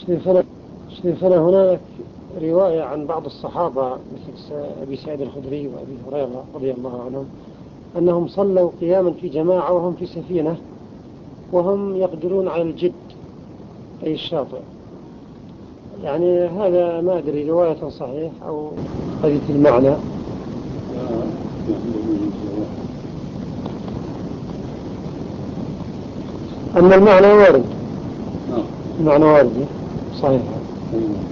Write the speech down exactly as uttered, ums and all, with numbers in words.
شيخنا شيخنا هناك رواية عن بعض الصحابة مثل أبي سعيد الخدري وأبي هريرة رضي الله عنهم أنهم صلوا قياما في جماعة وهم في سفينة وهم يقدرون على الجد أي الشاطئ. يعني هذا ما أدري رواية صحيح أو قضية المعنى. أما المعنى وارد، المعنى وارد صحيح.